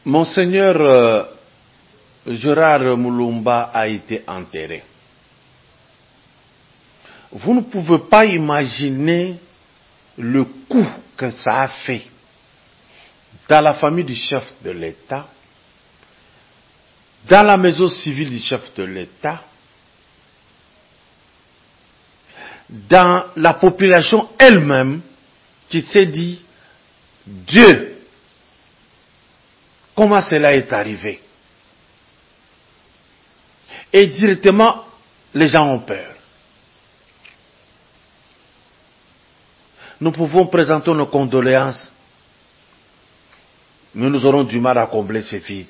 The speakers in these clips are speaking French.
Monseigneur Gérard Mulumba a été enterré. Vous ne pouvez pas imaginer le coup que ça a fait dans la famille du chef de l'État, dans la maison civile du chef de l'État, dans la population elle-même qui s'est dit, Dieu, comment cela est arrivé? Et directement, les gens ont peur. Nous pouvons présenter nos condoléances, mais nous aurons du mal à combler ces vides.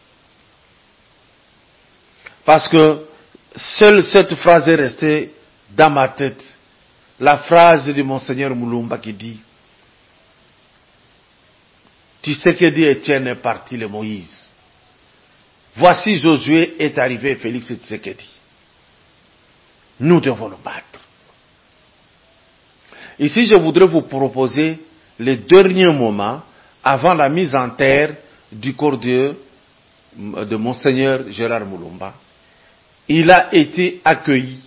Parce que seule cette phrase est restée dans ma tête. La phrase de Monseigneur Mulumba qui dit, Tshisekedi Etienne est parti, le Moïse. Voici Josué est arrivé, Félix Tshisekedi. Nous devons nous battre. Ici, je voudrais vous proposer les derniers moments avant la mise en terre du corps de Monseigneur Gérard Mulumba. Il a été accueilli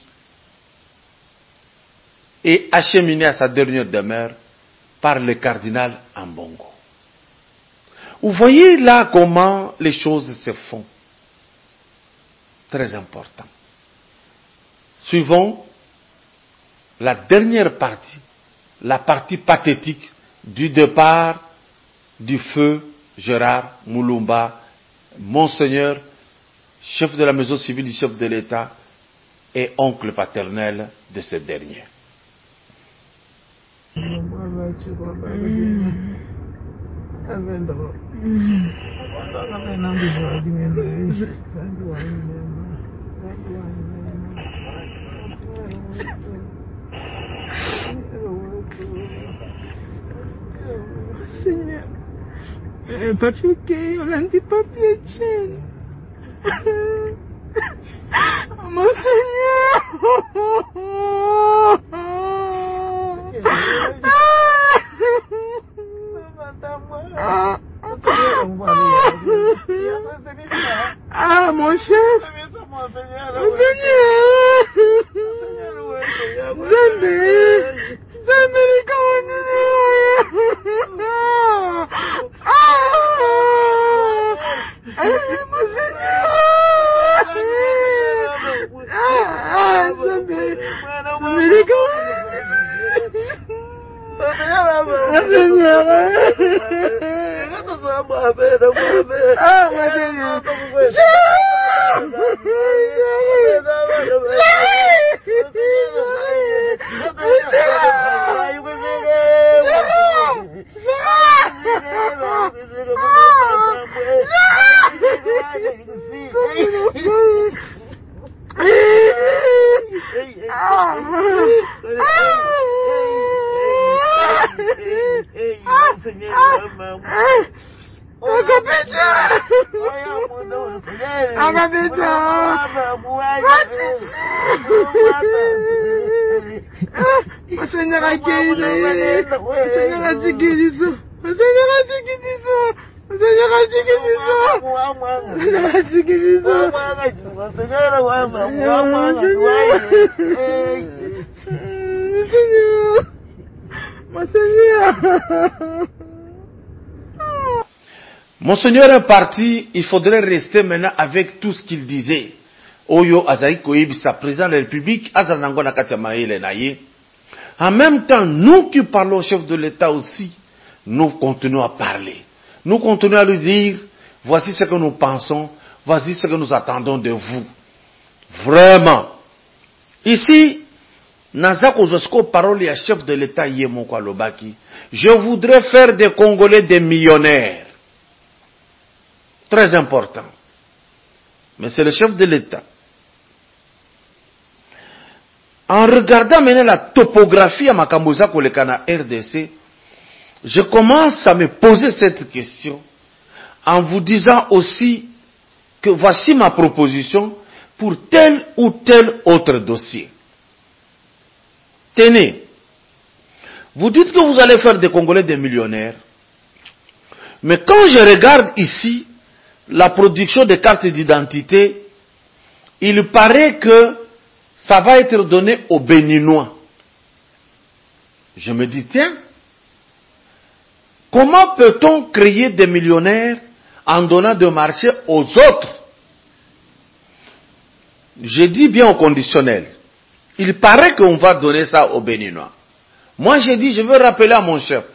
et acheminé à sa dernière demeure par le cardinal Ambongo. Vous voyez là comment les choses se font. Très important. Suivons la dernière partie, la partie pathétique du départ du feu Gérard Mulumba, Monseigneur, chef de la maison civile du chef de l'État et oncle paternel de ce dernier. Seigneur, papier que on a dit papier tienne. Mon Seigneur. Ah, mon chef. Mon Monseigneur est parti, il faudrait rester maintenant avec tout ce qu'il disait. Oyo Azaï Koyebisa, président de la République, Azanango Nakatiamaïle Naye. En même temps, nous qui parlons au chef de l'État aussi, nous continuons à parler. Nous continuons à lui dire, voici ce que nous pensons, voici ce que nous attendons de vous. Vraiment. Ici, Nazako Zosko parole à chef de l'État Yemoko Lobaki. Je voudrais faire des Congolais des millionnaires. Très important. Mais c'est le chef de l'État. En regardant maintenant la topographie à Makamboza Kolekana RDC, je commence à me poser cette question en vous disant aussi que voici ma proposition pour tel ou tel autre dossier. Tenez, vous dites que vous allez faire des Congolais des millionnaires, mais quand je regarde ici, la production de cartes d'identité, il paraît que ça va être donné aux Béninois. Je me dis, tiens, comment peut-on créer des millionnaires en donnant de marché aux autres? Je dis bien au conditionnel. Il paraît qu'on va donner ça aux Béninois. Moi, j'ai dit, je veux rappeler à mon chef.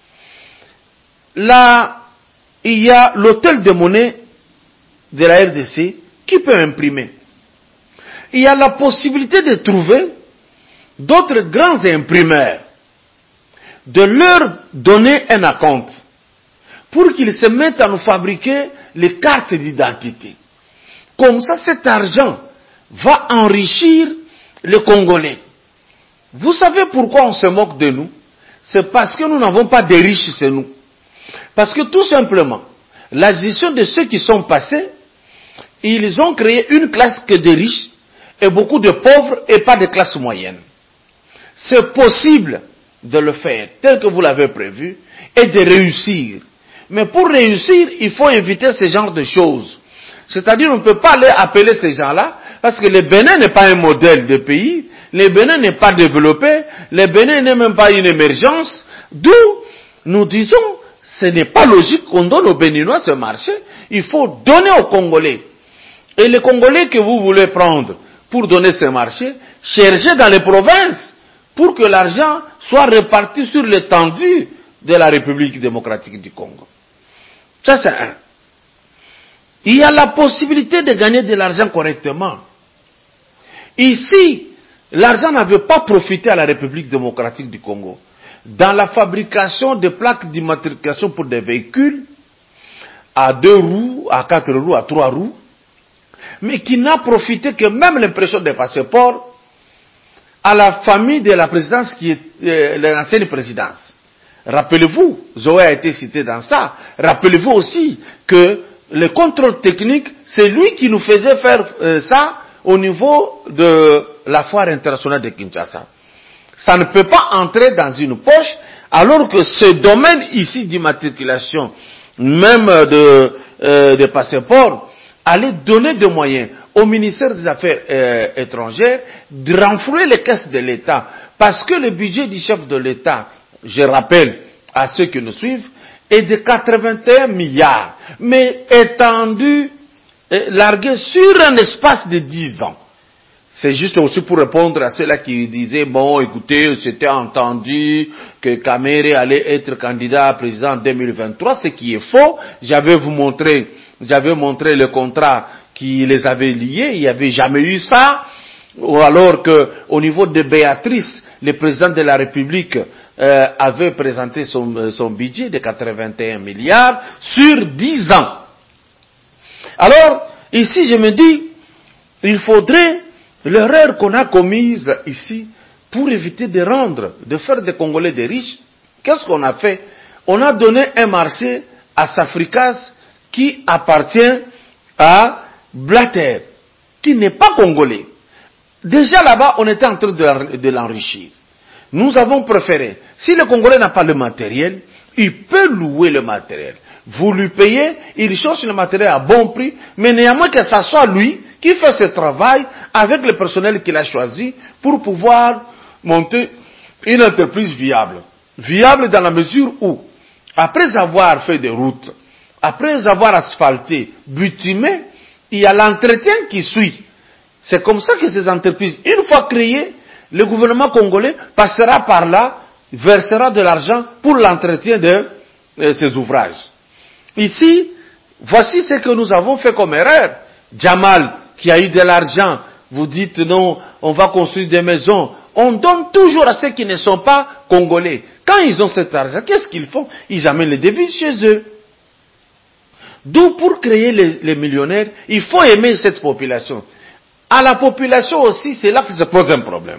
Là, il y a l'hôtel de monnaie de la RDC qui peut imprimer. Il y a la possibilité de trouver d'autres grands imprimeurs, de leur donner un acompte pour qu'ils se mettent à nous fabriquer les cartes d'identité. Comme ça, cet argent va enrichir les Congolais. Vous savez pourquoi on se moque de nous? C'est parce que nous n'avons pas de riches chez nous. Parce que tout simplement, la gestion de ceux qui sont passés, ils ont créé une classe que de riches et beaucoup de pauvres et pas de classe moyenne. C'est possible de le faire tel que vous l'avez prévu et de réussir. Mais pour réussir, il faut éviter ce genre de choses. C'est-à-dire, on ne peut pas aller appeler ces gens-là parce que le Bénin n'est pas un modèle de pays, le Bénin n'est pas développé, le Bénin n'est même pas une émergence, d'où nous disons, ce n'est pas logique qu'on donne aux Béninois ce marché, il faut donner aux Congolais. Et les Congolais que vous voulez prendre pour donner ce marché, cherchez dans les provinces pour que l'argent soit réparti sur l'étendue de la République démocratique du Congo. Ça, c'est un. Il y a la possibilité de gagner de l'argent correctement. Ici, l'argent n'avait pas profité à la République démocratique du Congo. Dans la fabrication de plaques d'immatriculation pour des véhicules, à 2 roues, à 4 roues, à 3 roues, mais qui n'a profité que même l'impression des passeports à la famille de la présidence qui est l'ancienne présidence. Rappelez-vous, Zoé a été cité dans ça, rappelez-vous aussi que le contrôle technique, c'est lui qui nous faisait faire ça au niveau de la foire internationale de Kinshasa. Ça ne peut pas entrer dans une poche, alors que ce domaine ici d'immatriculation, même de passeports, allait donner des moyens au ministère des Affaires étrangères de renflouer les caisses de l'État. Parce que le budget du chef de l'État, je rappelle à ceux qui nous suivent, est de 81 milliards, mais étendu, largué sur un espace de 10 ans. C'est juste aussi pour répondre à ceux-là qui disaient, bon, écoutez, c'était entendu que Kamere allait être candidat à président en 2023, ce qui est faux. J'avais montré le contrat qui les avait liés, il n'y avait jamais eu ça. Ou alors que, au niveau de Béatrice, le président de la République avait présenté son budget de 81 milliards sur 10 ans. Alors, ici, je me dis, il faudrait l'erreur qu'on a commise ici, pour éviter de faire des Congolais des riches, qu'est-ce qu'on a fait? On a donné un marché à Safricas qui appartient à Blatter, qui n'est pas congolais. Déjà là-bas, on était en train de l'enrichir. Nous avons préféré, si le Congolais n'a pas le matériel, il peut louer le matériel. Vous lui payez, il cherche le matériel à bon prix, mais néanmoins que ce soit lui qui fait ce travail avec le personnel qu'il a choisi pour pouvoir monter une entreprise viable. Viable dans la mesure où, après avoir fait des routes, après avoir asphalté, bitumé, il y a l'entretien qui suit. C'est comme ça que ces entreprises, une fois créées, le gouvernement congolais passera par là, versera de l'argent pour l'entretien de ces ouvrages. Ici, voici ce que nous avons fait comme erreur. Jamal, qui a eu de l'argent, vous dites non, on va construire des maisons. On donne toujours à ceux qui ne sont pas congolais. Quand ils ont cet argent, qu'est-ce qu'ils font? Ils amènent les devises chez eux. D'où pour créer les millionnaires, il faut aimer cette population. À la population aussi, c'est là que se pose un problème.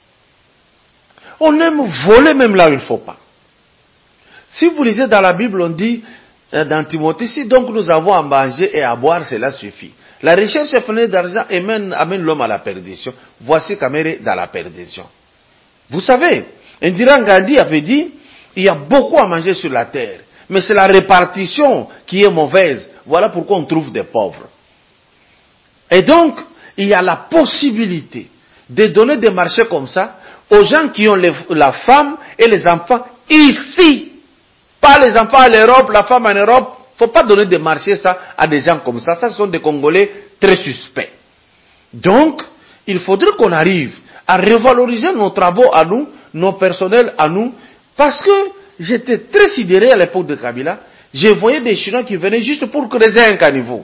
On aime voler même là où il ne faut pas. Si vous lisez dans la Bible, on dit, dans Timothée, si donc nous avons à manger et à boire, cela suffit. La recherche effrénée d'argent amène l'homme à la perdition. Voici Kamere dans la perdition. Vous savez, Indira Gandhi avait dit, il y a beaucoup à manger sur la terre, mais c'est la répartition qui est mauvaise. voilà pourquoi on trouve des pauvres. Et donc, il y a la possibilité de donner des marchés comme ça aux gens qui ont la femme et les enfants ici. Pas les enfants à l'Europe, la femme en Europe. Il ne faut pas donner des marchés ça à des gens comme ça. Ça, ce sont des Congolais très suspects. Donc, il faudrait qu'on arrive à revaloriser nos travaux à nous, nos personnels à nous, parce que j'étais très sidéré à l'époque de Kabila. Je voyais des Chinois qui venaient juste pour creuser un caniveau.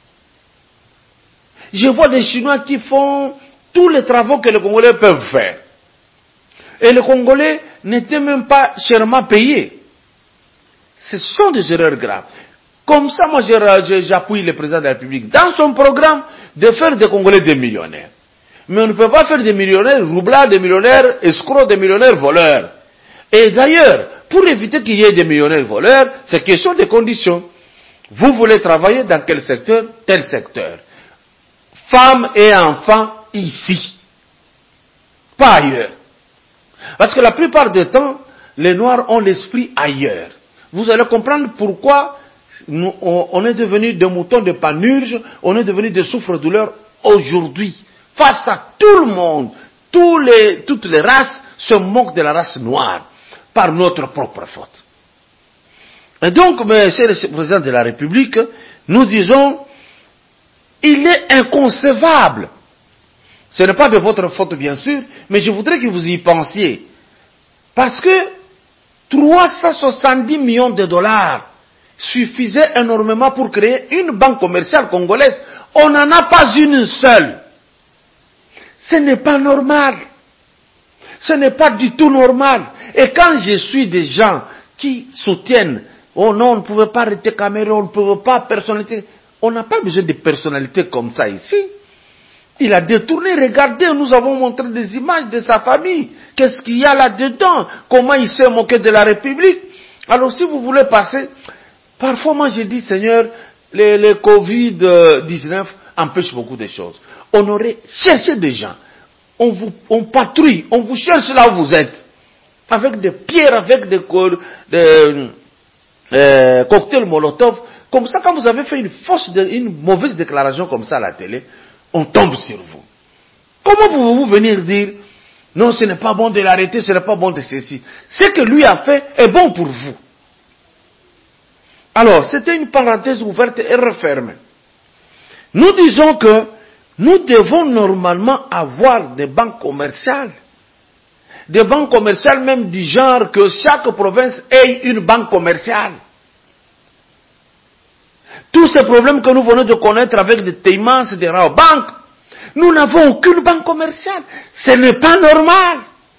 Je vois des Chinois qui font tous les travaux que les Congolais peuvent faire. Et les Congolais n'étaient même pas chèrement payés. Ce sont des erreurs graves. Comme ça, moi, j'appuie le président de la République dans son programme de faire des Congolais des millionnaires. Mais on ne peut pas faire des millionnaires roublards, des millionnaires escrocs, des millionnaires voleurs. Et d'ailleurs, pour éviter qu'il y ait des millionnaires voleurs, c'est question de conditions. Vous voulez travailler dans quel secteur? Tel secteur. Femmes et enfants ici. Pas ailleurs. Parce que la plupart du temps, les Noirs ont l'esprit ailleurs. Vous allez comprendre pourquoi on est devenu des moutons de panurge, on est devenu des souffres-douleurs aujourd'hui. Face à tout le monde, toutes les races se moquent de la race noire par notre propre faute. Et donc, monsieur le président de la République, nous disons, il est inconcevable. Ce n'est pas de votre faute, bien sûr, mais je voudrais que vous y pensiez. Parce que 370 millions de dollars suffisaient énormément pour créer une banque commerciale congolaise. On n'en a pas une seule. Ce n'est pas normal. Ce n'est pas du tout normal. Et quand je suis des gens qui soutiennent, oh non, on ne pouvait pas arrêter Cameroun, on ne pouvait pas personnalité. On n'a pas besoin de personnalités comme ça ici. Il a détourné, regardez, nous avons montré des images de sa famille. Qu'est-ce qu'il y a là-dedans? Comment il s'est moqué de la République? Alors si vous voulez passer, parfois moi je dis, Seigneur, le Covid-19 empêche beaucoup de choses. On aurait cherché des gens. On patrouille, on vous cherche là où vous êtes. Avec des pierres, avec des cocktails Molotov. Comme ça, quand vous avez fait une mauvaise déclaration comme ça à la télé, on tombe sur vous. Comment pouvez-vous venir dire, non, ce n'est pas bon de l'arrêter, ce n'est pas bon de ceci. Ce que lui a fait est bon pour vous. Alors, c'était une parenthèse ouverte et refermée. Nous disons que nous devons normalement avoir des banques commerciales. Des banques commerciales même du genre que chaque province ait une banque commerciale. Tous ces problèmes que nous venons de connaître avec des Teimans, des Raobank, nous n'avons aucune banque commerciale. Ce n'est pas normal.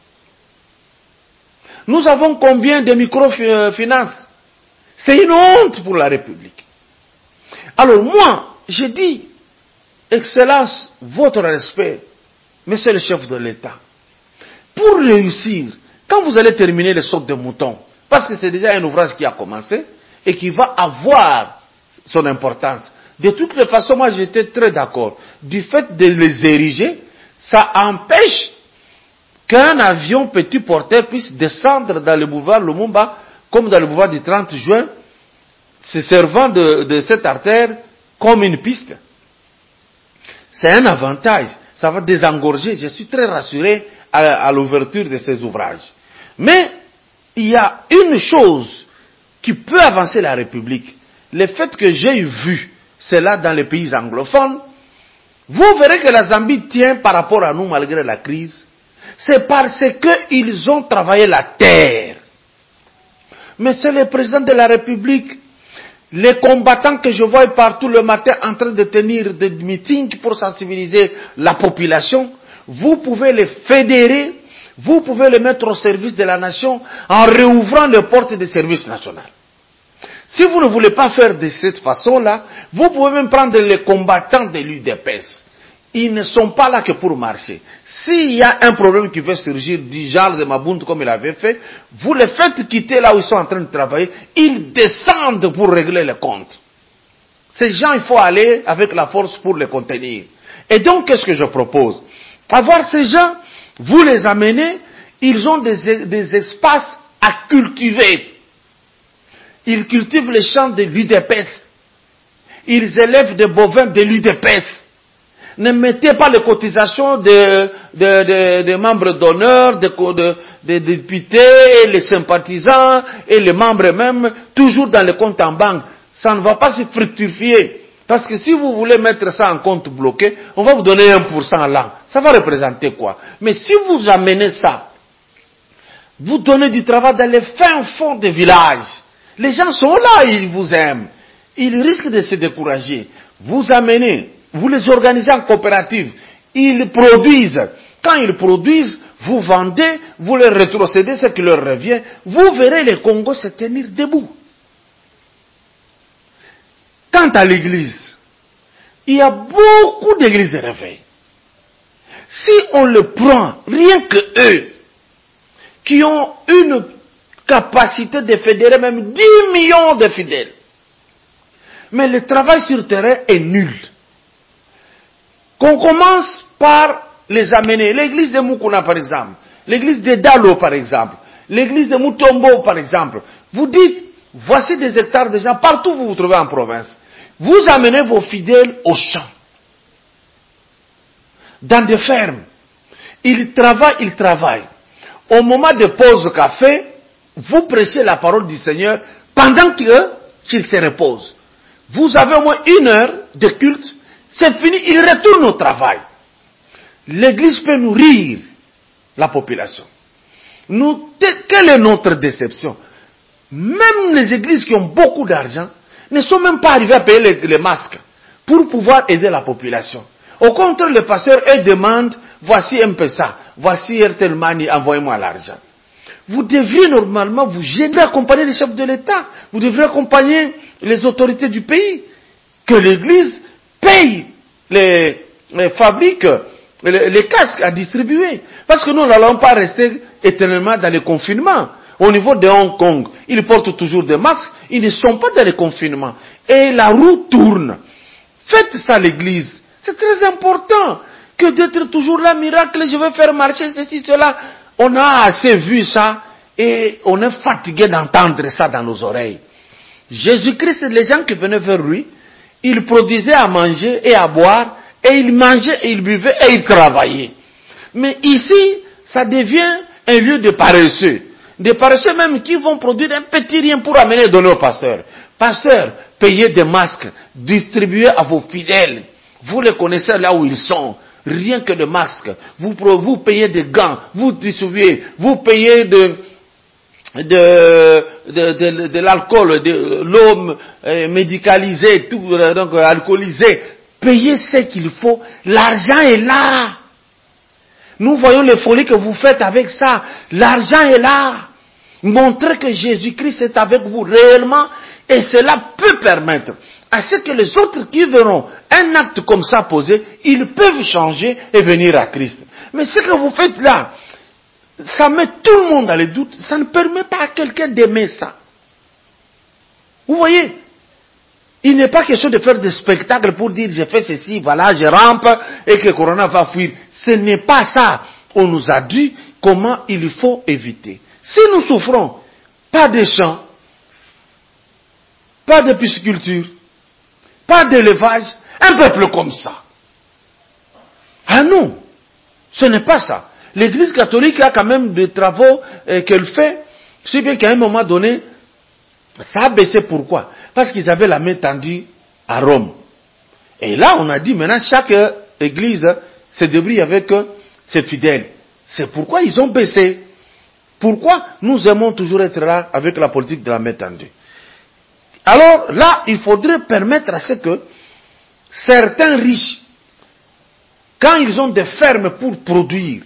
Nous avons combien de microfinances? C'est une honte pour la République. Alors moi, je dis, Excellence, votre respect, Monsieur le chef de l'État, pour réussir, quand vous allez terminer les sautes de moutons, parce que c'est déjà un ouvrage qui a commencé et qui va avoir son importance. De toutes les façons, moi j'étais très d'accord. Du fait de les ériger, ça empêche qu'un avion petit porteur puisse descendre dans le boulevard Lumumba, comme dans le boulevard du 30 juin, se servant de cette artère comme une piste. C'est un avantage. Ça va désengorger. Je suis très rassuré à l'ouverture de ces ouvrages. Mais il y a une chose qui peut avancer la République. Le fait que j'ai vu cela dans les pays anglophones, vous verrez que la Zambie tient par rapport à nous malgré la crise. C'est parce qu'ils ont travaillé la terre. Mais c'est le président de la République, les combattants que je vois partout le matin en train de tenir des meetings pour sensibiliser la population, vous pouvez les fédérer, vous pouvez les mettre au service de la nation en réouvrant les portes des services nationaux. Si vous ne voulez pas faire de cette façon-là, vous pouvez même prendre les combattants de l'UDPS. Ils ne sont pas là que pour marcher. S'il y a un problème qui veut surgir du genre de Mabundu comme il avait fait, vous les faites quitter là où ils sont en train de travailler, ils descendent pour régler les comptes. Ces gens, il faut aller avec la force pour les contenir. Et donc, qu'est-ce que je propose? Avoir ces gens, vous les amenez, ils ont des espaces à cultiver. Ils cultivent les champs de l'UDPS. ils élèvent des bovins de l'UDPS. Ne mettez pas les cotisations des membres d'honneur, des députés, et les sympathisants et les membres même, toujours dans les comptes en banque. Ça ne va pas se fructifier. Parce que si vous voulez mettre ça en compte bloqué, on va vous donner 1% là. Ça va représenter quoi? Mais si vous amenez ça, vous donnez du travail dans les fins fonds des villages. Les gens sont là, ils vous aiment. Ils risquent de se décourager. Vous amenez, vous les organisez en coopérative. Ils produisent. Quand ils produisent, vous vendez, vous leur rétrocédez ce qui leur revient. Vous verrez les Congos se tenir debout. Quant à l'église, il y a beaucoup d'églises de réveil. Si on le prend, rien que eux, qui ont une capacité de fédérer même 10 millions de fidèles, mais le travail sur terrain est nul. Qu'on commence par les amener. L'église de Mukuna, par exemple. L'église de Dalo, par exemple. L'église de Mutombo, par exemple. Vous dites, voici des hectares de gens, partout où vous vous trouvez en province. Vous amenez vos fidèles au champ. Dans des fermes. Ils travaillent. Au moment de pause café, vous prêchez la parole du Seigneur pendant qu'ils se reposent. Vous avez au moins 1 heure de culte, c'est fini, ils retournent au travail. L'église peut nourrir la population. Quelle est notre déception? Même les églises qui ont beaucoup d'argent ne sont même pas arrivées à payer les masques pour pouvoir aider la population. Au contraire, le pasteur, eux demande, voici un peu ça, voici Airtel Money, envoyez-moi l'argent. Vous devriez normalement vous gêner accompagner les chefs de l'État. Vous devriez accompagner les autorités du pays. Que l'Église paye les fabriques, les casques à distribuer. Parce que nous n'allons pas rester éternellement dans le confinement. Au niveau de Hong Kong, ils portent toujours des masques. Ils ne sont pas dans le confinement. Et la roue tourne. Faites ça l'Église. C'est très important que d'être toujours là, miracle, je vais faire marcher ceci, cela. On a assez vu ça et on est fatigué d'entendre ça dans nos oreilles. Jésus-Christ, les gens qui venaient vers lui, ils produisaient à manger et à boire, et ils mangeaient et ils buvaient et ils travaillaient. Mais ici, ça devient un lieu de paresseux. Des paresseux même qui vont produire un petit rien pour amener et donner au pasteur. Pasteur, payez des masques, distribuez à vos fidèles. Vous les connaissez là où ils sont. Rien que de masques. Vous payez des gants, vous distribuez, vous payez de l'alcool, de l'eau médicalisée, tout, donc alcoolisée. Payez ce qu'il faut. L'argent est là. Nous voyons les folies que vous faites avec ça. L'argent est là. Montrez que Jésus-Christ est avec vous réellement et cela peut permettre à ce que les autres qui verront un acte comme ça posé, ils peuvent changer et venir à Christ. Mais ce que vous faites là, ça met tout le monde dans les doutes. Ça ne permet pas à quelqu'un d'aimer ça. Vous voyez, il n'est pas question de faire des spectacles pour dire j'ai fait ceci, voilà, je rampe et que le corona va fuir. Ce n'est pas ça. On nous a dit comment il faut éviter. Si nous souffrons, pas de champs, pas de pisciculture, pas d'élevage, un peuple comme ça. Ah non, ce n'est pas ça. L'Église catholique a quand même des travaux qu'elle fait, si bien qu'à un moment donné, ça a baissé. Pourquoi? Parce qu'ils avaient la main tendue à Rome. Et là, on a dit maintenant, chaque église se débrouille avec ses fidèles. C'est pourquoi ils ont baissé. Pourquoi nous aimons toujours être là avec la politique de la main tendue? Alors là, il faudrait permettre à ce que certains riches, quand ils ont des fermes pour produire,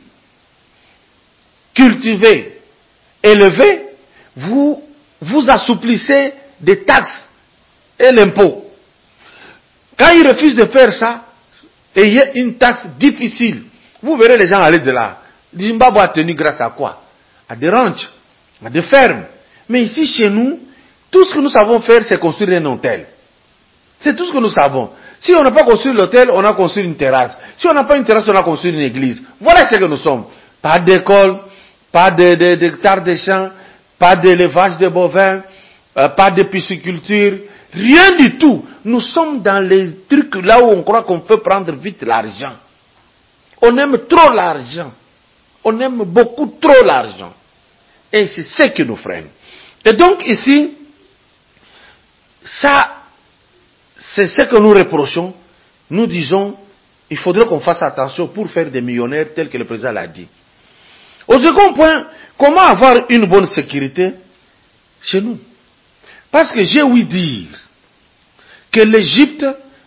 cultiver, élever, vous assouplissez des taxes et l'impôt. Quand ils refusent de faire ça, ayez une taxe difficile. Vous verrez les gens aller de là. Le Zimbabwe a tenu grâce à quoi? À des ranchs, à des fermes. Mais ici, chez nous, tout ce que nous savons faire, c'est construire un hôtel. C'est tout ce que nous savons. Si on n'a pas construit l'hôtel, on a construit une terrasse. Si on n'a pas une terrasse, on a construit une église. Voilà ce que nous sommes. Pas d'école, pas d'hectares de champs, pas d'élevage de bovins, pas de pisciculture, rien du tout. Nous sommes dans les trucs là où on croit qu'on peut prendre vite l'argent. On aime trop l'argent. On aime beaucoup trop l'argent. Et c'est ce qui nous freine. Et donc ici, ça, c'est ce que nous reprochons. Nous disons, il faudrait qu'on fasse attention pour faire des millionnaires tels que le président l'a dit. Au second point, comment avoir une bonne sécurité chez nous? Parce que j'ai ouï dire que l'Égypte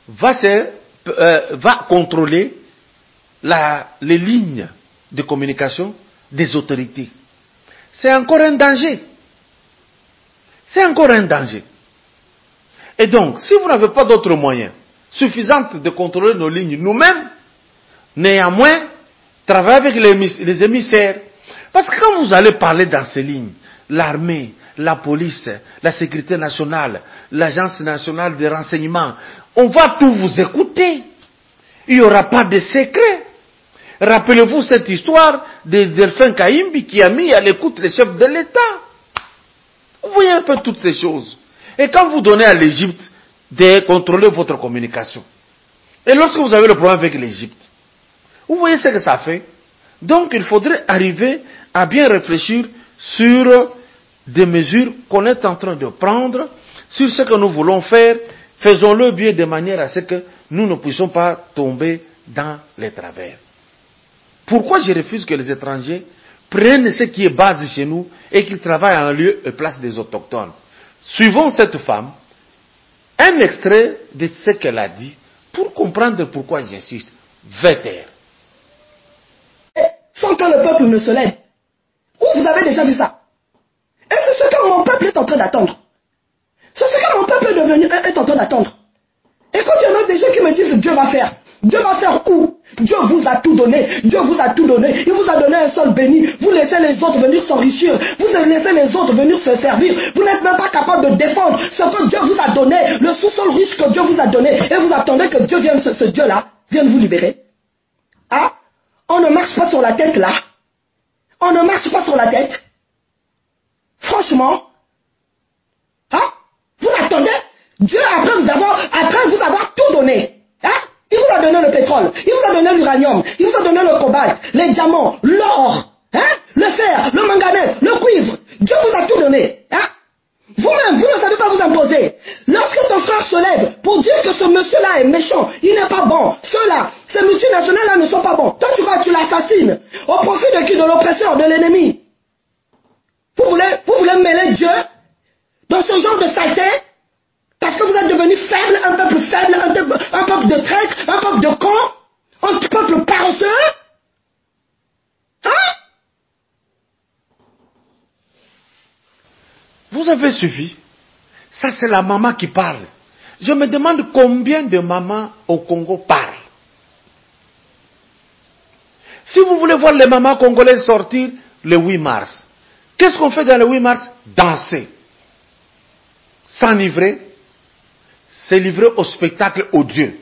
va contrôler les lignes de communication des autorités. C'est encore un danger. C'est encore un danger. Et donc, si vous n'avez pas d'autres moyens suffisants de contrôler nos lignes nous-mêmes, néanmoins, travaillez avec les émissaires. Parce que quand vous allez parler dans ces lignes, l'armée, la police, la sécurité nationale, l'agence nationale de renseignement, on va tout vous écouter. Il n'y aura pas de secret. Rappelez-vous cette histoire de Delphin Kaimbi qui a mis à l'écoute les chefs de l'État. Vous voyez un peu toutes ces choses. Et quand vous donnez à l'Égypte de contrôler votre communication, et lorsque vous avez le problème avec l'Égypte, vous voyez ce que ça fait. Donc il faudrait arriver à bien réfléchir sur des mesures qu'on est en train de prendre, sur ce que nous voulons faire. Faisons-le bien de manière à ce que nous ne puissions pas tomber dans les travers. Pourquoi je refuse que les étrangers prennent ce qui est base chez nous et qu'ils travaillent en lieu et place des autochtones? Suivons cette femme, un extrait de ce qu'elle a dit pour comprendre pourquoi j'insiste. Vétère. Sans que le peuple ne se lève. Où vous avez déjà vu ça? Et c'est ce que mon peuple est en train d'attendre. C'est ce que mon peuple est en train d'attendre. Et quand il y en a des gens qui me disent Dieu va faire. Dieu va faire où? Dieu vous a tout donné. Dieu vous a tout donné. Il vous a donné un sol béni. Vous laissez les autres venir s'enrichir. Vous laissez les autres venir se servir. Vous n'êtes même pas capable de défendre ce que Dieu vous a donné. Le sous-sol riche que Dieu vous a donné. Et vous attendez que Dieu vienne, ce Dieu-là, vienne vous libérer. Ah? On ne marche pas sur la tête là. On ne marche pas sur la tête. Franchement. Hein? Vous attendez Dieu après vous avoir tout donné. Hein? Il vous a donné le pétrole, il vous a donné l'uranium, il vous a donné le cobalt, les diamants, l'or, hein? Le fer, le manganèse, le cuivre. Dieu vous a tout donné. Hein? Vous-même, vous ne savez pas vous imposer. Lorsque ton frère se lève pour dire que ce monsieur-là est méchant, il n'est pas bon, ceux-là, ces multinationales-là ne sont pas bons, toi tu l'assassines. Au profit de qui? De l'oppresseur, de l'ennemi. Vous voulez mêler Dieu dans ce genre de saleté? Parce que vous êtes devenu faible, un peuple de traîtres, un peuple de cons, un peuple paresseux. Hein? Vous avez suivi? Ça, c'est la maman qui parle. Je me demande combien de mamans au Congo parlent. Si vous voulez voir les mamans congolaises sortir le 8 mars, qu'est-ce qu'on fait dans le 8 mars? Danser. S'enivrer. Se livrer au spectacle odieux.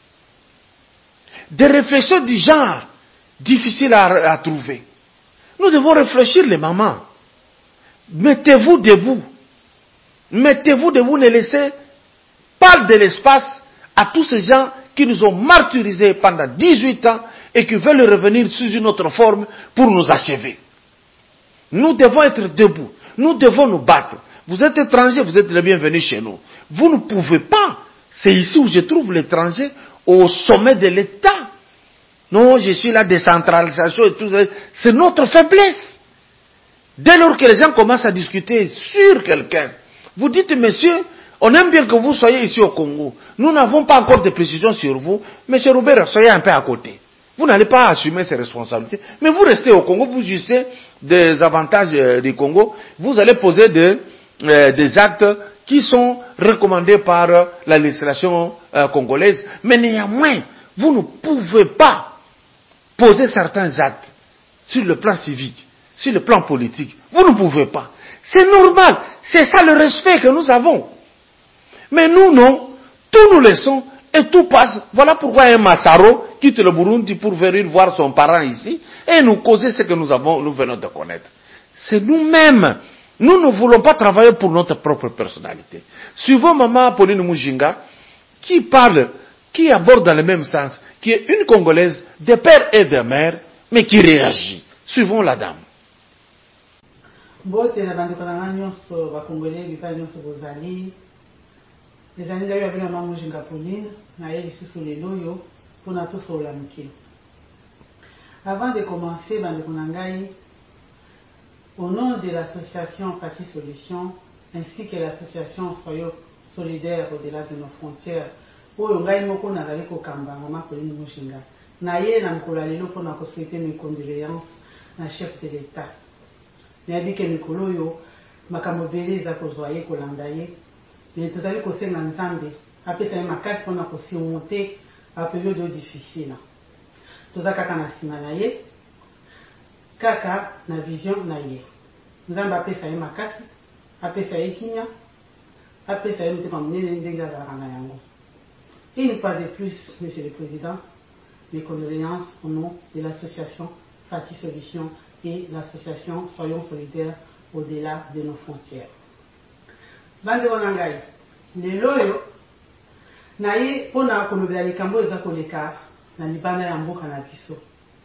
Des réflexions du genre, difficiles à trouver. Nous devons réfléchir, les mamans. Mettez-vous debout. Mettez-vous debout, ne laissez pas de l'espace à tous ces gens qui nous ont martyrisés pendant 18 ans et qui veulent revenir sous une autre forme pour nous achever. Nous devons être debout. Nous devons nous battre. Vous êtes étrangers, vous êtes les bienvenus chez nous. Vous ne pouvez pas. C'est ici où je trouve l'étranger au sommet de l'État. Non, je suis la décentralisation et tout. C'est notre faiblesse. Dès lors que les gens commencent à discuter sur quelqu'un, vous dites, monsieur, on aime bien que vous soyez ici au Congo. Nous n'avons pas encore de précisions sur vous. Monsieur Robert, soyez un peu à côté. Vous n'allez pas assumer ces responsabilités. Mais vous restez au Congo, vous jugez des avantages du Congo. Vous allez poser des actes qui sont recommandés par la législation congolaise. Mais néanmoins, vous ne pouvez pas poser certains actes sur le plan civique, sur le plan politique. Vous ne pouvez pas. C'est normal. C'est ça le respect que nous avons. Mais nous, non. Tout nous laissons et tout passe. Voilà pourquoi un Massaro quitte le Burundi pour venir voir son parent ici et nous causer ce que nous venons de connaître. C'est nous-mêmes Nous ne voulons pas travailler pour notre propre personnalité. Suivons Maman Pauline Mujinga, qui parle, qui aborde dans le même sens, qui est une Congolaise de père et de mère, mais qui réagit. Suivons la dame. Bote na bandeko na nyonso ba Congolais bika nyonso bozali. Ezali ndayo abina Maman Mujinga Pauline na ye lisusu lelo yo pona to sola muke. Avant de commencer bandeko na ngai, au nom de l'association Fati Solution ainsi que l'association Soyons Solidaires au-delà de nos frontières, oyo ngai moko nazali kokamba Maman Pauline Mujinga na ye na mokolo lelo pona ko souhaiter mes condoléances na chef de l'État. Nayebi ke mikolo oyo makambo ebele eza kozwa ye kolanda ye, mais tozali kosenga Nzambe apesa ye makasi mpona kosurmonte baperiode oyo difficile. Toza kaka na nsima na ye, kaka na vision na ye. Nzambe apesa ye makasi, apesa ye kimia, apesa ye motema monene ndenge azalaka na yango. Et une fois de plus, Monsieur le Président, mes condoléances au nom de l'association Fati Solution et l'association Soyons Solidaires au-delà de nos frontières. Bande Wanangai, lelo yo na ye pona kolobela likambo eza koleka na libanda ya mboka na biso.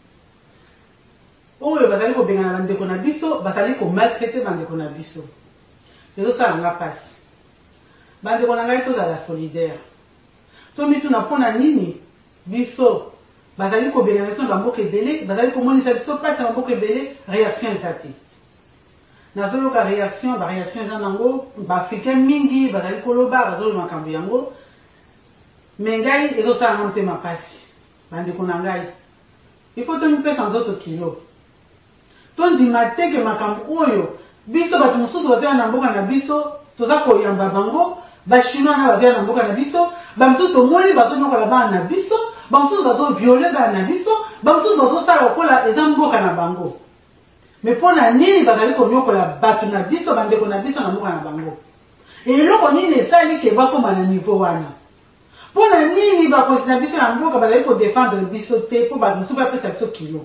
Oyo bazali kobengana bandeko na biso, bazali ko maltraiter bandeko na biso. Ezo sala nga pasi. Bandeko na ngai tozala solidaire. Tomituna pona nini biso bazali kobengana biso na mboka ebele, bazali komonisa biso pasi na mboka ebele, réaction ezati. Nazoyoka réaction, ba réaction eza nango, ba africain mingi bazali koloba, bazali makambo yango. Mais ngai ezo sala nga motema pasi. Bandeko na ngai, il faut tomipesa nzoto kilo. Tondima te ke makambo oyo biso bato mosusu bazali na mboka na biso, toza koyamba bango, ba chinois na bazali na mboka na biso, ba mosusu tomoni bazonyokola bana na biso, ba mosusu bazoviole bana na biso, ba mosusu bazosala lokola eza mboka na bango. Mais mpona nini bazali konyokola bato na biso, bandeko na biso na mboka na bango? Eloko nini esali ke bakoma na niveau wana? Mpona nini bakonzi na biso na mboka bazali kodefendre biso te mpo bato mosusu bapesa biso kilo?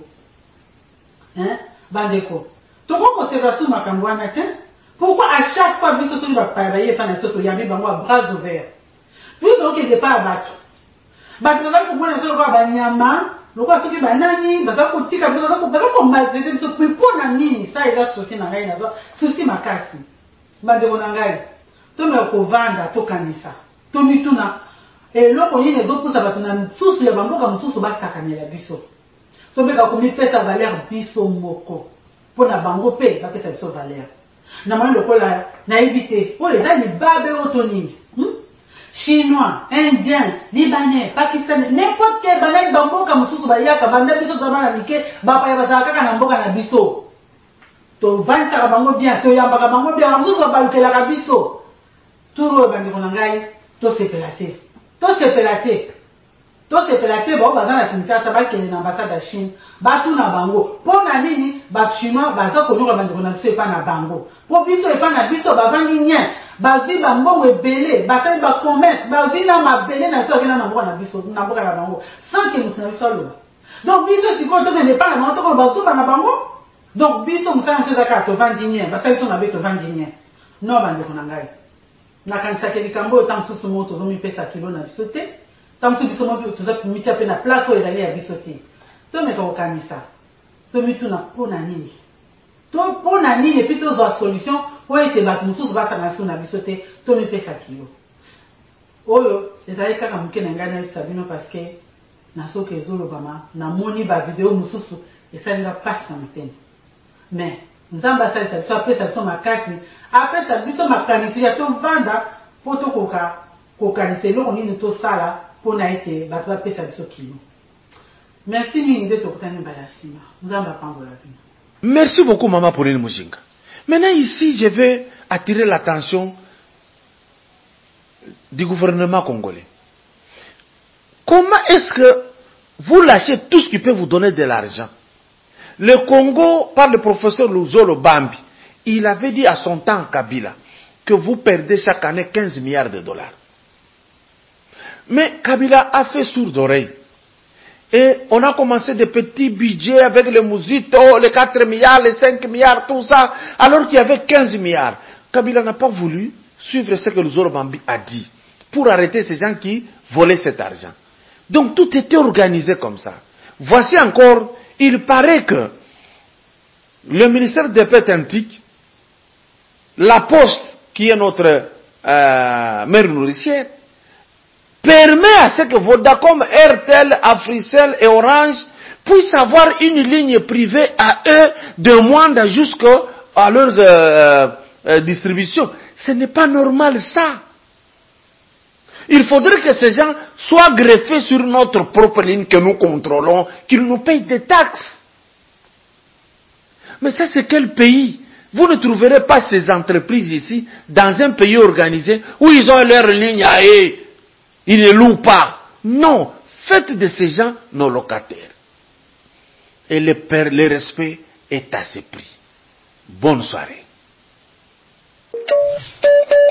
Bandeko, toko koseka su makambo wana te? Pourquoi à chaque fois biso soki bapaya baye epa na biso toyambi bango à bras ouverts? Puis tokende pa ya bato. Bato bazali komona biso lokola banyama, lokola soki banani, bazali kotika biso, bazali komaltraite biso, puis mpona nini? Ça eza souci na ngai nazwa, souci makasi. Bandeko na ngai, tomeka kovanda tokanisa, tomituna eloko nini ezopusa bato na misusu ya bamboka mosusu basakanela biso. Tomeka komipesa valeur biso moko mpona bango mpe bapesa biso valeur. Na moni lokola nayebi te oyo eza libabe oyo to nini? Chinois, Indien, Libanais, Pakistanais, n'importe quel banani bamboka mosusu bayaka banda biso toza bana mike bapaya bazala kaka na mboka na biso. Tovanisaka bango bien, toyambaka bango bien, mosusu babalukelaka biso. Turu oyo bandeko na ngai tosepela te. Tosepela te bao baza na Kinshasa bakende na ambassade ya Chine batuna bango mpona nini bachinois baza konyoka bandeko na biso epa na bango mpo biso epa na biso bavandi nye bazwi bambongo ebele basali bacommerce bazwi na mabele na biso bakenda na mboka na biso na mboka na bango sans ke moto na biso aloba. Donc biso sikoyo tokende epa na bango tokolo bazuba na bango. Donc biso mosala biso eza kaka tovandi nye basali biso mabe tovandi nye. Non bandeko na ngai nakanisaka likambo oyo ta mosusu moko tozomipesa kilo na biso te. Tamsu biso mo toza mitia pe na place oyo ezali ya biso te. Tomeka kokanisa. Tomituna mpona nini? Mpona nini epi tozwa solution po ete bato mosusu basanga biso na biso te tomipesa kilo. Oyo ezali kaka moke na ngai nayebisa bino parceke nasoki ezolobama namoni bavideo mosusu esalinga mpasi na motema. Mais Nzambe asalisa biso apesa biso makasi, apesa biso makanisi ya tovanda po tokoka kokanisa eloko nini tosala mpona ete bato bapesa biso kilo. Merci mingi nde tokutani mbala ya nsima. Nzambe apambola bino. Merci beaucoup Maman Pauline Mujinga. Maintenant ici je vais attirer l'attention du gouvernement congolais. Comment est-ce que vous lâchez tout ce qui peut vous donner de l'argent? Le Congo, par le professeur Luzolo Bambi, il avait dit à son temps Kabila que vous perdez chaque année 15 milliards de dollars. Mais Kabila a fait sourde oreille. Et on a commencé des petits budgets avec les Mouzito, les 4 milliards, les 5 milliards, tout ça, alors qu'il y avait 15 milliards. Kabila n'a pas voulu suivre ce que le Zorobambi a dit pour arrêter ces gens qui volaient cet argent. Donc tout était organisé comme ça. Voici encore, il paraît que le ministère des Pêtes antiques, la Poste, qui est notre mère nourricière, permet à ce que Vodacom, Airtel, Africell et Orange puissent avoir une ligne privée à eux de moindre jusqu'à leurs distributions. Ce n'est pas normal ça. Il faudrait que ces gens soient greffés sur notre propre ligne que nous contrôlons, qu'ils nous payent des taxes. Mais ça, c'est quel pays? Vous ne trouverez pas ces entreprises ici dans un pays organisé où ils ont leur ligne à eux. Ils ne louent pas. Non, faites de ces gens nos locataires. Et le respect est à ce prix. Bonne soirée.